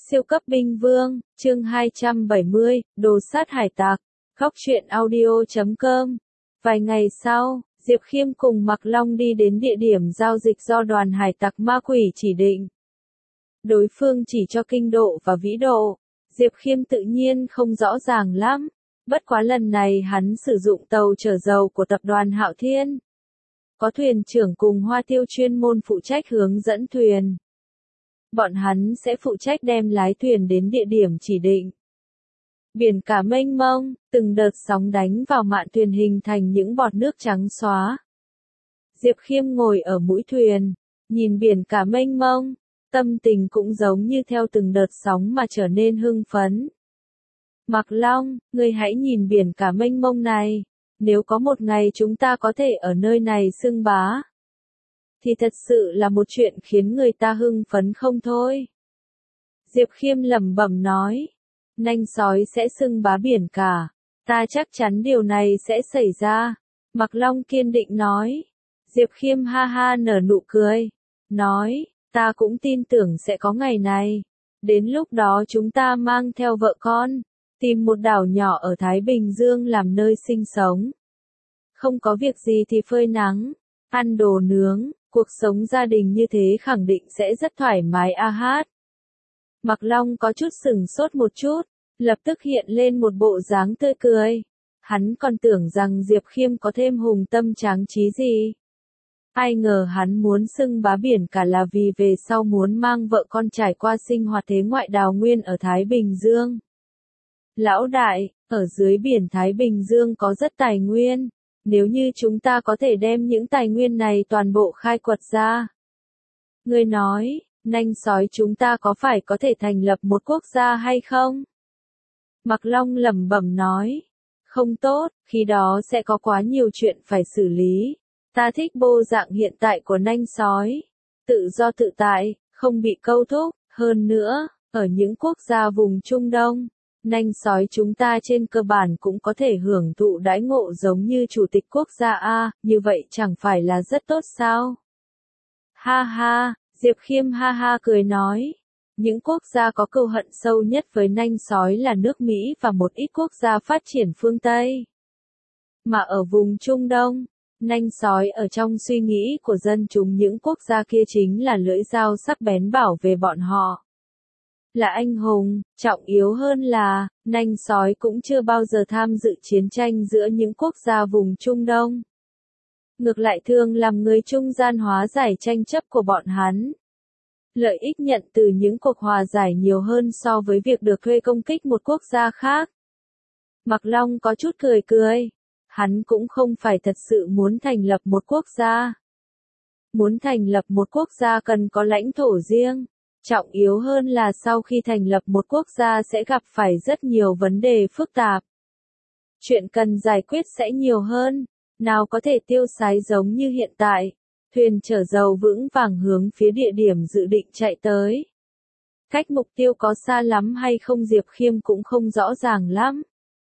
Siêu cấp binh vương, chương 270, đồ sát hải tặc, khóc chuyện audio.com. Vài ngày sau, Diệp Khiêm cùng Mạc Long đi đến địa điểm giao dịch do đoàn hải tặc ma quỷ chỉ định. Đối phương chỉ cho kinh độ và vĩ độ, Diệp Khiêm tự nhiên không rõ ràng lắm, bất quá lần này hắn sử dụng tàu chở dầu của tập đoàn Hạo Thiên. Có thuyền trưởng cùng Hoa Tiêu chuyên môn phụ trách hướng dẫn thuyền. Bọn hắn sẽ phụ trách đem lái thuyền đến địa điểm chỉ định. Biển cả mênh mông, từng đợt sóng đánh vào mạn thuyền hình thành những bọt nước trắng xóa. Diệp Khiêm ngồi ở mũi thuyền, nhìn biển cả mênh mông, tâm tình cũng giống như theo từng đợt sóng mà trở nên hưng phấn. Mạc Long, ngươi hãy nhìn biển cả mênh mông này, nếu có một ngày chúng ta có thể ở nơi này xưng bá, thì thật sự là một chuyện khiến người ta hưng phấn không thôi. Diệp Khiêm lẩm bẩm nói, nanh sói sẽ xưng bá biển cả, ta chắc chắn điều này sẽ xảy ra. Mạc Long kiên định nói. Diệp Khiêm ha ha nở nụ cười, nói, ta cũng tin tưởng sẽ có ngày này. Đến lúc đó chúng ta mang theo vợ con, tìm một đảo nhỏ ở Thái Bình Dương làm nơi sinh sống. Không có việc gì thì phơi nắng, ăn đồ nướng, cuộc sống gia đình như thế khẳng định sẽ rất thoải mái a hát. Mạc Long có chút sửng sốt một chút, lập tức hiện lên một bộ dáng tươi cười. Hắn còn tưởng rằng Diệp Khiêm có thêm hùng tâm tráng trí gì. Ai ngờ hắn muốn xưng bá biển cả là vì về sau muốn mang vợ con trải qua sinh hoạt thế ngoại đào nguyên ở Thái Bình Dương. Lão đại, ở dưới biển Thái Bình Dương có rất tài nguyên. Nếu như chúng ta có thể đem những tài nguyên này toàn bộ khai quật ra. Ngươi nói, nanh sói chúng ta có phải có thể thành lập một quốc gia hay không? Mạc Long lẩm bẩm nói, không tốt, khi đó sẽ có quá nhiều chuyện phải xử lý. Ta thích bộ dạng hiện tại của nanh sói, tự do tự tại, không bị câu thúc, hơn nữa, ở những quốc gia vùng Trung Đông. Nanh sói chúng ta trên cơ bản cũng có thể hưởng thụ đãi ngộ giống như chủ tịch quốc gia A, như vậy chẳng phải là rất tốt sao? Ha ha, Diệp Khiêm ha ha cười nói. Những quốc gia có cừu hận sâu nhất với nanh sói là nước Mỹ và một ít quốc gia phát triển phương Tây. Mà ở vùng Trung Đông, nanh sói ở trong suy nghĩ của dân chúng những quốc gia kia chính là lưỡi dao sắc bén bảo vệ bọn họ. Là anh hùng, trọng yếu hơn là, nanh sói cũng chưa bao giờ tham dự chiến tranh giữa những quốc gia vùng Trung Đông. Ngược lại thường làm người trung gian hóa giải tranh chấp của bọn hắn. Lợi ích nhận từ những cuộc hòa giải nhiều hơn so với việc được thuê công kích một quốc gia khác. Mạc Long có chút cười cười. Hắn cũng không phải thật sự muốn thành lập một quốc gia. Muốn thành lập một quốc gia cần có lãnh thổ riêng. Trọng yếu hơn là sau khi thành lập một quốc gia sẽ gặp phải rất nhiều vấn đề phức tạp. Chuyện cần giải quyết sẽ nhiều hơn. Nào có thể tiêu sái giống như hiện tại. Thuyền chở dầu vững vàng hướng phía địa điểm dự định chạy tới. Cách mục tiêu có xa lắm hay không Diệp Khiêm cũng không rõ ràng lắm.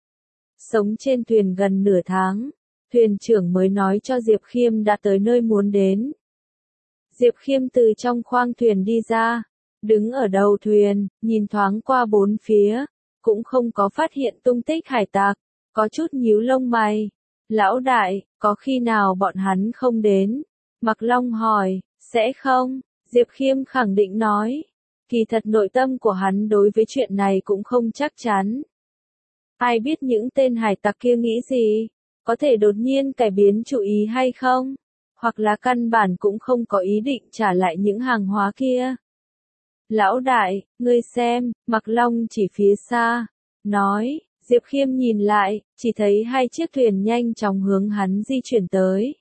Sống trên thuyền gần nửa tháng, thuyền trưởng mới nói cho Diệp Khiêm đã tới nơi muốn đến. Diệp Khiêm từ trong khoang thuyền đi ra, đứng ở đầu thuyền, nhìn thoáng qua bốn phía, cũng không có phát hiện tung tích hải tặc, có chút nhíu lông mày. Lão đại, có khi nào bọn hắn không đến? Mạc Long hỏi, sẽ không? Diệp Khiêm khẳng định nói. Kỳ thật nội tâm của hắn đối với chuyện này cũng không chắc chắn. Ai biết những tên hải tặc kia nghĩ gì? Có thể đột nhiên cải biến chủ ý hay không? Hoặc là căn bản cũng không có ý định trả lại những hàng hóa kia. Lão đại, ngươi xem, Mạc Long chỉ phía xa. Nói, Diệp Khiêm nhìn lại, chỉ thấy hai chiếc thuyền nhanh chóng hướng hắn di chuyển tới.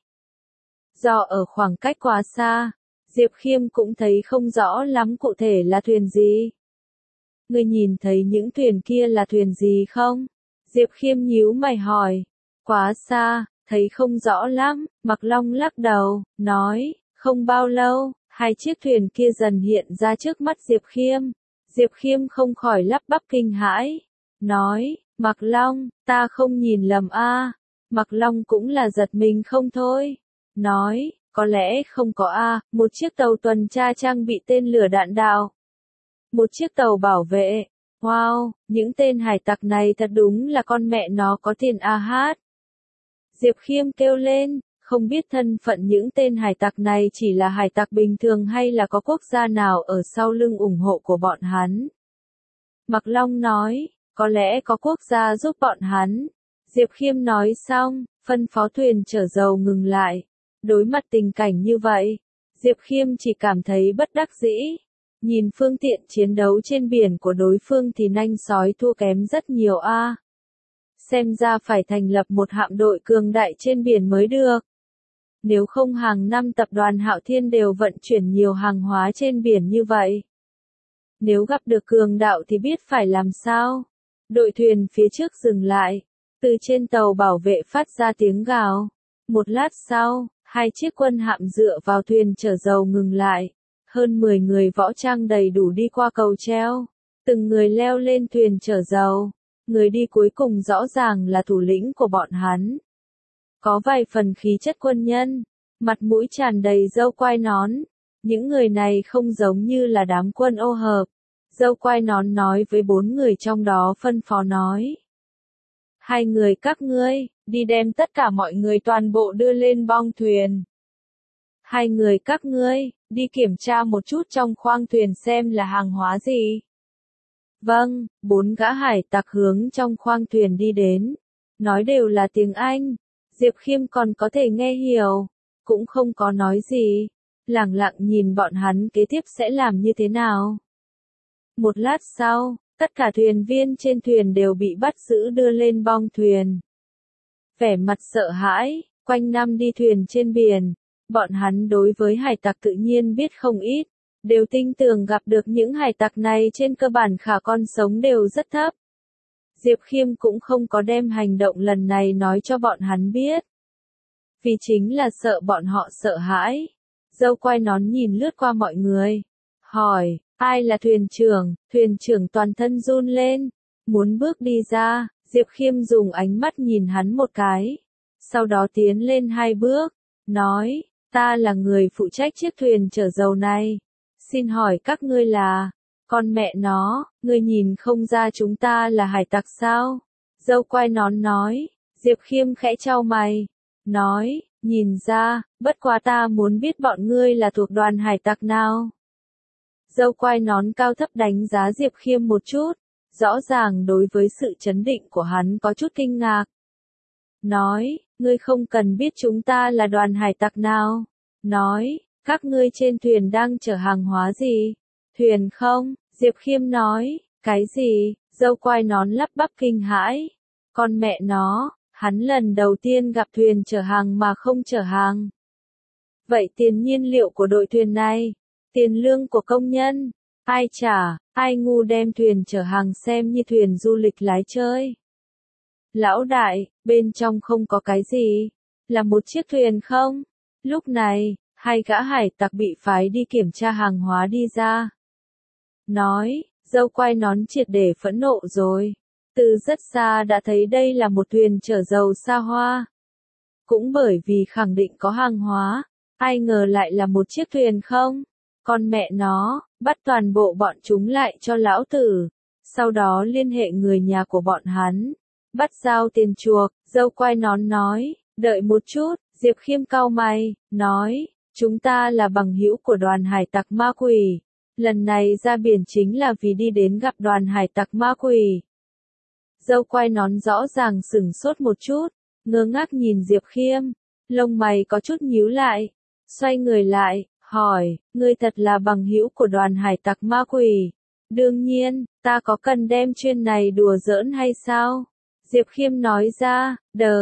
Do ở khoảng cách quá xa, Diệp Khiêm cũng thấy không rõ lắm cụ thể là thuyền gì. Ngươi nhìn thấy những thuyền kia là thuyền gì không? Diệp Khiêm nhíu mày hỏi. Quá xa, thấy không rõ lắm. Mạc Long lắc đầu, nói, không bao lâu, hai chiếc thuyền kia dần hiện ra trước mắt Diệp Khiêm. Diệp Khiêm không khỏi lắp bắp kinh hãi. Nói, Mạc Long, ta không nhìn lầm a. Mạc Long cũng là giật mình không thôi. Nói, có lẽ không có a, một chiếc tàu tuần tra trang bị tên lửa đạn đạo. một chiếc tàu bảo vệ. Wow, những tên hải tặc này thật đúng là con mẹ nó có tiền a hát. Diệp Khiêm kêu lên, không biết thân phận những tên hải tặc này chỉ là hải tặc bình thường hay là có quốc gia nào ở sau lưng ủng hộ của bọn hắn. Mạc Long nói, có lẽ có quốc gia giúp bọn hắn. Diệp Khiêm nói xong, phân phó thuyền chở dầu ngừng lại. Đối mặt tình cảnh như vậy, Diệp Khiêm chỉ cảm thấy bất đắc dĩ. Nhìn phương tiện chiến đấu trên biển của đối phương thì nanh sói thua kém rất nhiều a. Xem ra phải thành lập một hạm đội cường đại trên biển mới được. Nếu không hàng năm tập đoàn Hạo Thiên đều vận chuyển nhiều hàng hóa trên biển như vậy. Nếu gặp được cường đạo thì biết phải làm sao. Đội thuyền phía trước dừng lại. Từ trên tàu bảo vệ phát ra tiếng gào. Một lát sau, hai chiếc quân hạm dựa vào thuyền chở dầu ngừng lại. Hơn 10 người võ trang đầy đủ đi qua cầu treo. Từng người leo lên thuyền chở dầu. Người đi cuối cùng rõ ràng là thủ lĩnh của bọn hắn. Có vài phần khí chất quân nhân. Mặt mũi tràn đầy râu quai nón. Những người này không giống như là đám quân ô hợp. Râu quai nón nói với 4 người trong đó phân phó nói. Hai người các ngươi, đi đem tất cả mọi người toàn bộ đưa lên bong thuyền. Hai người các ngươi, đi kiểm tra một chút trong khoang thuyền xem là hàng hóa gì. Vâng, 4 gã hải tặc hướng trong khoang thuyền đi đến. Nói đều là tiếng Anh. Diệp Khiêm còn có thể nghe hiểu. Cũng không có nói gì. Lẳng lặng nhìn bọn hắn kế tiếp sẽ làm như thế nào. Một lát sau, tất cả thuyền viên trên thuyền đều bị bắt giữ đưa lên bong thuyền. Vẻ mặt sợ hãi, quanh năm đi thuyền trên biển. Bọn hắn đối với hải tặc tự nhiên biết không ít. Đều tin tưởng gặp được những hải tặc này trên cơ bản khả con sống đều rất thấp. Diệp Khiêm cũng không có đem hành động lần này nói cho bọn hắn biết. Vì chính là sợ bọn họ sợ hãi. Dâu quai nón nhìn lướt qua mọi người. Hỏi, ai là thuyền trưởng toàn thân run lên. Muốn bước đi ra, Diệp Khiêm dùng ánh mắt nhìn hắn một cái. Sau đó tiến lên 2 bước. Nói, ta là người phụ trách chiếc thuyền chở dầu này. Xin hỏi các ngươi là, con mẹ nó, ngươi nhìn không ra chúng ta là hải tặc sao? Dâu quai nón nói, Diệp Khiêm khẽ chau mày, nói, nhìn ra, bất quá ta muốn biết bọn ngươi là thuộc đoàn hải tặc nào. Dâu quai nón cao thấp đánh giá Diệp Khiêm một chút, rõ ràng đối với sự chấn định của hắn có chút kinh ngạc. Nói, ngươi không cần biết chúng ta là đoàn hải tặc nào. Nói, các ngươi trên thuyền đang chở hàng hóa gì? Thuyền không? Diệp Khiêm nói, cái gì? Dâu quai nón lắp bắp kinh hãi. Con mẹ nó, hắn lần đầu tiên gặp thuyền chở hàng mà không chở hàng. Vậy tiền nhiên liệu của đội thuyền này? Tiền lương của công nhân? Ai trả? Ai ngu đem thuyền chở hàng xem như thuyền du lịch lái chơi? Lão đại, bên trong không có cái gì? Là một chiếc thuyền không? Lúc này, hai gã hải tặc bị phái đi kiểm tra hàng hóa đi ra. Nói, dâu quai nón triệt để phẫn nộ rồi. Từ rất xa đã thấy đây là một thuyền chở dầu xa hoa. Cũng bởi vì khẳng định có hàng hóa, ai ngờ lại là một chiếc thuyền không? Con mẹ nó, bắt toàn bộ bọn chúng lại cho lão tử. Sau đó liên hệ người nhà của bọn hắn. Bắt giao tiền chuộc, dâu quai nón nói, đợi một chút, Diệp Khiêm cau mày, nói, chúng ta là bằng hữu của đoàn hải tặc ma quỷ. Lần này ra biển chính là vì đi đến gặp đoàn hải tặc ma quỷ. Dâu quai nón rõ ràng sửng sốt một chút, ngơ ngác nhìn Diệp Khiêm, lông mày có chút nhíu lại, xoay người lại, hỏi, ngươi thật là bằng hữu của đoàn hải tặc ma quỷ. Đương nhiên, ta có cần đem chuyên này đùa giỡn hay sao? Diệp Khiêm nói ra,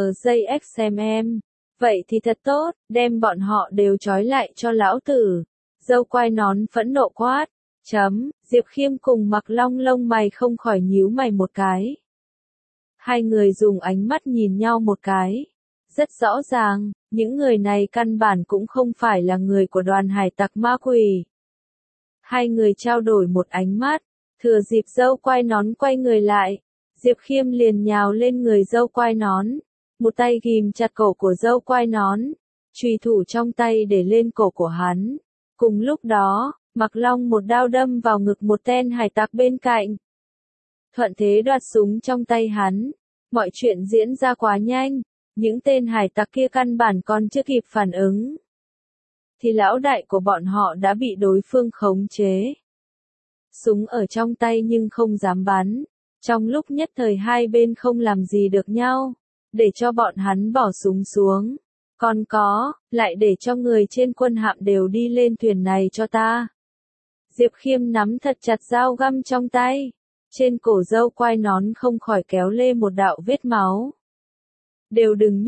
DJXMM. Vậy thì thật tốt, đem bọn họ đều trói lại cho lão tử. Dâu quai nón phẫn nộ quát. Diệp Khiêm cùng Mạc Long lông mày không khỏi nhíu mày một cái. Hai người dùng ánh mắt nhìn nhau một cái. Rất rõ ràng, những người này căn bản cũng không phải là người của đoàn hải tặc ma quỷ. Hai người trao đổi một ánh mắt, thừa dịp dâu quai nón quay người lại. Diệp Khiêm liền nhào lên người dâu quai nón. Một tay ghim chặt cổ của dâu quai nón. Chùy thủ trong tay để lên cổ của hắn. Cùng lúc đó, Mạc Long một đao đâm vào ngực một tên hải tặc bên cạnh. Thuận thế đoạt súng trong tay hắn. Mọi chuyện diễn ra quá nhanh, những tên hải tặc kia căn bản còn chưa kịp phản ứng. Thì lão đại của bọn họ đã bị đối phương khống chế. Súng ở trong tay nhưng không dám bắn. Trong lúc nhất thời hai bên không làm gì được nhau, để cho bọn hắn bỏ súng xuống. Còn có, lại để cho người trên quân hạm đều đi lên thuyền này cho ta. Diệp Khiêm nắm thật chặt dao găm trong tay. Trên cổ râu quai nón không khỏi kéo lê một đạo vết máu. Đều đừng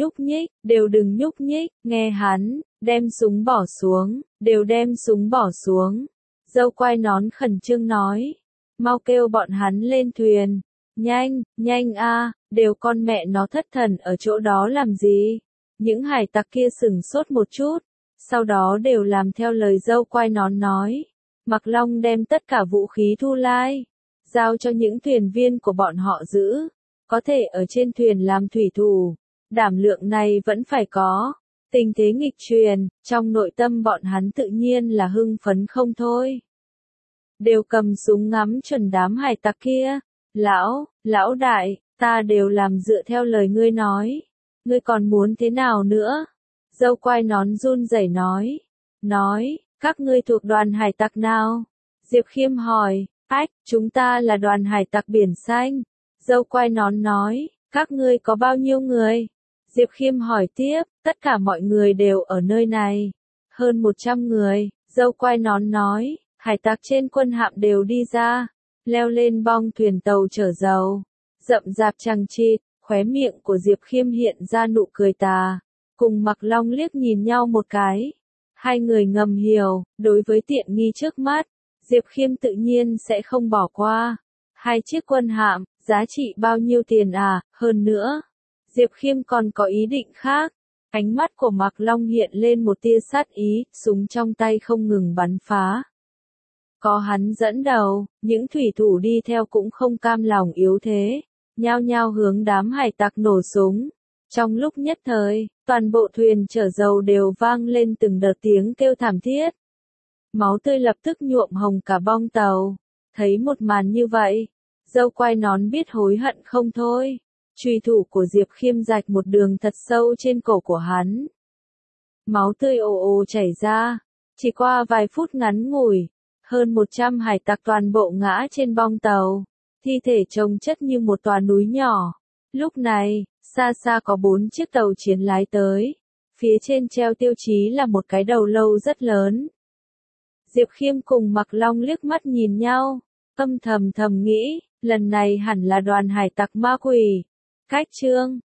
nhúc nhích, nghe hắn, đem súng bỏ xuống, đều đem súng bỏ xuống. Râu quai nón khẩn trương nói, mau kêu bọn hắn lên thuyền, nhanh a, đều con mẹ nó thất thần ở chỗ đó làm gì. Những hải tặc kia sửng sốt một chút, sau đó đều làm theo lời râu quai nón nói. Mạc Long đem tất cả vũ khí thu lai, giao cho những thuyền viên của bọn họ giữ, có thể ở trên thuyền làm thủy thủ, đảm lượng này vẫn phải có. Tình thế nghịch truyền, trong nội tâm bọn hắn tự nhiên là hưng phấn không thôi. Đều cầm súng ngắm chuẩn đám hải tặc kia. Lão đại, ta đều làm dựa theo lời ngươi nói. Ngươi còn muốn thế nào nữa? Râu quai nón run rẩy nói, các ngươi thuộc đoàn hải tặc nào? Diệp Khiêm hỏi, chúng ta là đoàn hải tặc biển xanh. Râu quai nón nói, các ngươi có bao nhiêu người? Diệp Khiêm hỏi tiếp, tất cả mọi người đều ở nơi này. Hơn 100 người, râu quai nón nói, hải tặc trên quân hạm đều đi ra, leo lên bong thuyền tàu chở dầu. Rậm rạp chằng chịt, khóe miệng của Diệp Khiêm hiện ra nụ cười tà. Cùng Mạc Long liếc nhìn nhau một cái. Hai người ngầm hiểu, đối với tiện nghi trước mắt, Diệp Khiêm tự nhiên sẽ không bỏ qua. 2 chiếc quân hạm, giá trị bao nhiêu tiền à, hơn nữa. Diệp Khiêm còn có ý định khác. Ánh mắt của Mạc Long hiện lên một tia sát ý, súng trong tay không ngừng bắn phá. Có hắn dẫn đầu, những thủy thủ đi theo cũng không cam lòng yếu thế, nhao nhao hướng đám hải tặc nổ súng. Trong lúc nhất thời, toàn bộ thuyền chở dầu đều vang lên từng đợt tiếng kêu thảm thiết. Máu tươi lập tức nhuộm hồng cả bong tàu. Thấy một màn như vậy, râu quai nón biết hối hận không thôi. Chùy thủ của Diệp Khiêm rạch một đường thật sâu trên cổ của hắn. Máu tươi ồ ồ chảy ra. Chỉ qua vài phút ngắn ngủi, hơn 100 hải tặc toàn bộ ngã trên bong tàu. Thi thể chồng chất như một tòa núi nhỏ. Lúc này, xa xa có 4 chiếc tàu chiến lái tới. Phía trên treo tiêu chí là một cái đầu lâu rất lớn. Diệp Khiêm cùng Mạc Long liếc mắt nhìn nhau, âm thầm nghĩ, lần này hẳn là đoàn hải tặc ma quỷ. Cách chương